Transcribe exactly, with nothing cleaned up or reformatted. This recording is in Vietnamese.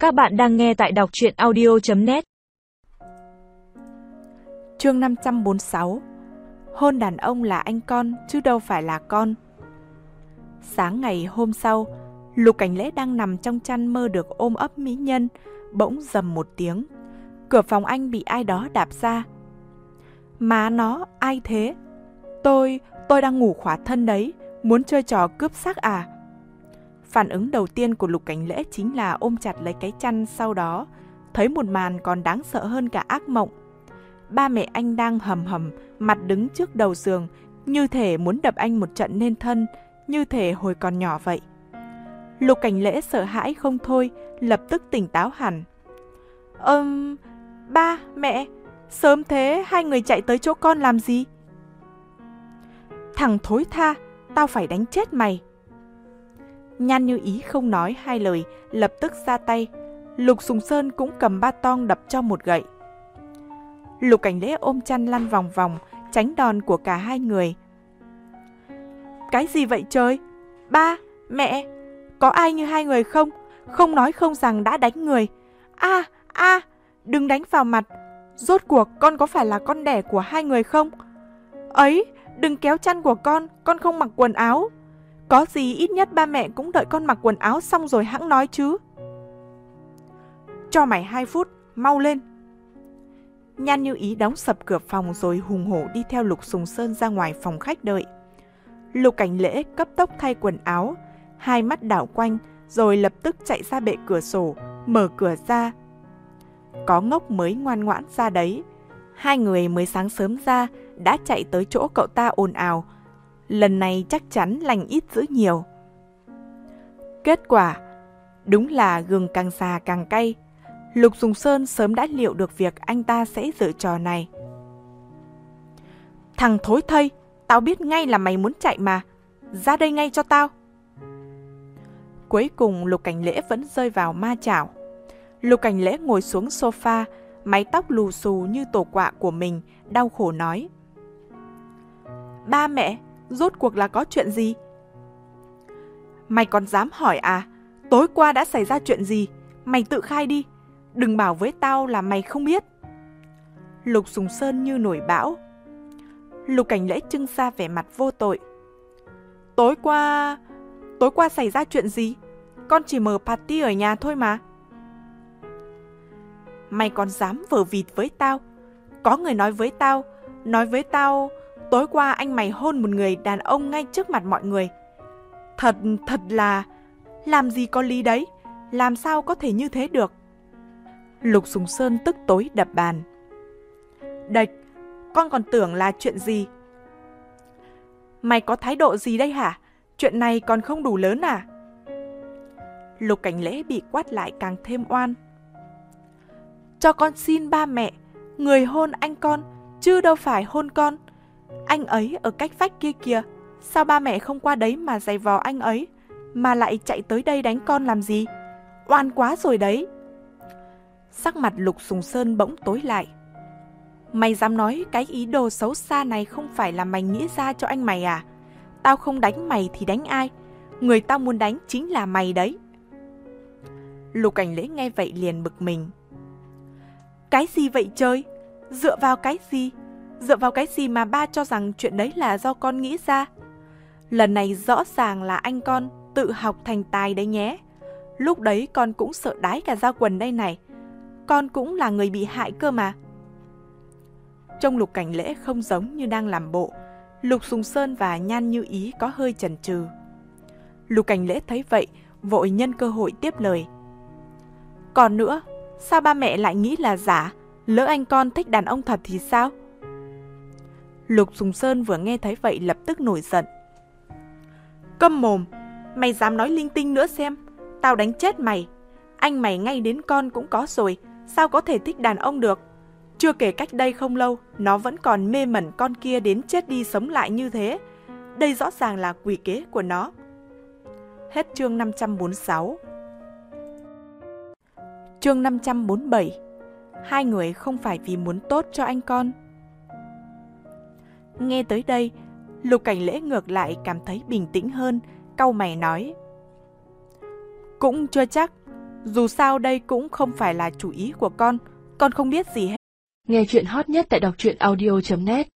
Các bạn đang nghe tại đọc truyện audio chấm net. Chương năm trăm bốn mươi sáu. Hôn đàn ông là anh con chứ đâu phải là con. Sáng ngày hôm sau, Lục Cảnh Lễ đang nằm trong chăn mơ được ôm ấp mỹ nhân, bỗng rầm một tiếng. Cửa phòng anh bị ai đó đạp ra. Má nó, ai thế? Tôi, tôi đang ngủ khỏa thân đấy, muốn chơi trò cướp xác à? Phản ứng đầu tiên của Lục Cảnh Lễ chính là ôm chặt lấy cái chăn, sau đó thấy một màn còn đáng sợ hơn cả ác mộng. Ba mẹ anh đang hầm hầm, mặt đứng trước đầu giường, như thể muốn đập anh một trận nên thân, như thể hồi còn nhỏ vậy. Lục Cảnh Lễ sợ hãi không thôi, lập tức tỉnh táo hẳn. Ừm, ba, mẹ, sớm thế hai người chạy tới chỗ con làm gì? Thằng thối tha, tao phải đánh chết mày. Nhan Như Ý không nói hai lời, lập tức ra tay. Lục Sùng Sơn cũng cầm ba tong đập cho một gậy. Lục Cảnh Lễ ôm chăn lăn vòng vòng, tránh đòn của cả hai người. Cái gì vậy trời? Ba, mẹ, có ai như hai người không? Không nói không rằng đã đánh người. A, a, đừng đánh vào mặt. Rốt cuộc con có phải là con đẻ của hai người không? Ấy, đừng kéo chăn của con, con không mặc quần áo. Có gì ít nhất ba mẹ cũng đợi con mặc quần áo xong rồi hẵng nói chứ. Cho mày hai phút, mau lên. Nhan Như Ý đóng sập cửa phòng rồi hùng hổ đi theo Lục Sùng Sơn ra ngoài phòng khách đợi. Lục Cảnh Lễ cấp tốc thay quần áo, hai mắt đảo quanh rồi lập tức chạy ra bệ cửa sổ, mở cửa ra. Có ngốc mới ngoan ngoãn ra đấy. Hai người mới sáng sớm ra đã chạy tới chỗ cậu ta ồn ào. Lần này chắc chắn lành ít dữ nhiều. Kết quả, đúng là gừng càng già càng cay. Lục Sùng Sơn sớm đã liệu được việc anh ta sẽ giở trò này. Thằng thối thây, tao biết ngay là mày muốn chạy mà. Ra đây ngay cho tao. Cuối cùng Lục Cảnh Lễ vẫn rơi vào ma chảo. Lục Cảnh Lễ ngồi xuống sofa, mái tóc lù xù như tổ quạ của mình, đau khổ nói. Ba mẹ, rốt cuộc là có chuyện gì? Mày còn dám hỏi à? Tối qua đã xảy ra chuyện gì? Mày tự khai đi. Đừng bảo với tao là mày không biết. Lục Sùng Sơn như nổi bão. Lục Cảnh Lễ trưng ra vẻ mặt vô tội. Tối qua... Tối qua xảy ra chuyện gì? Con chỉ mở party ở nhà thôi mà. Mày còn dám vờ vịt với tao? Có người nói với tao, nói với tao, tối qua anh mày hôn một người đàn ông ngay trước mặt mọi người. Thật, thật là... Làm gì có lý đấy? Làm sao có thể như thế được? Lục Sùng Sơn tức tối đập bàn. Đệch, con còn tưởng là chuyện gì? Mày có thái độ gì đây hả? Chuyện này còn không đủ lớn à? Lục Cảnh Lễ bị quát lại càng thêm oan. Cho con xin ba mẹ, người hôn anh con, chứ đâu phải hôn con. Anh ấy ở cách vách kia kìa, sao ba mẹ không qua đấy mà giày vò anh ấy, mà lại chạy tới đây đánh con làm gì? Oan quá rồi đấy. Sắc mặt Lục Sùng Sơn bỗng tối lại. Mày dám nói cái ý đồ xấu xa này không phải là mày nghĩ ra cho anh mày à? Tao không đánh mày thì đánh ai? Người tao muốn đánh chính là mày đấy. Lục Cảnh Lễ nghe vậy liền bực mình. Cái gì vậy trời? Dựa vào cái gì? Dựa vào cái gì mà ba cho rằng chuyện đấy là do con nghĩ ra? Lần này rõ ràng là anh con tự học thành tài đấy nhé. Lúc đấy con cũng sợ đái cả da quần đây này. Con cũng là người bị hại cơ mà. Trông Lục Cảnh Lễ không giống như đang làm bộ. Lục Sùng Sơn và Nhan Như Ý có hơi chần chừ. Lục Cảnh Lễ thấy vậy, vội nhân cơ hội tiếp lời. Còn nữa, sao ba mẹ lại nghĩ là giả? Lỡ anh con thích đàn ông thật thì sao? Lục Sùng Sơn vừa nghe thấy vậy lập tức nổi giận. Câm mồm, mày dám nói linh tinh nữa xem, tao đánh chết mày. Anh mày ngay đến con cũng có rồi, sao có thể thích đàn ông được? Chưa kể cách đây không lâu, nó vẫn còn mê mẩn con kia đến chết đi sống lại như thế. Đây rõ ràng là quỷ kế của nó. Hết chương năm trăm bốn mươi sáu. Chương năm trăm bốn mươi bảy. Hai người không phải vì muốn tốt cho anh con. Nghe tới đây, Lục Cảnh Lễ ngược lại cảm thấy bình tĩnh hơn, cau mày nói. Cũng chưa chắc, Dù sao đây cũng không phải là chủ ý của con, con không biết gì hết. Nghe chuyện hot nhất tại đọc truyện audio chấm net.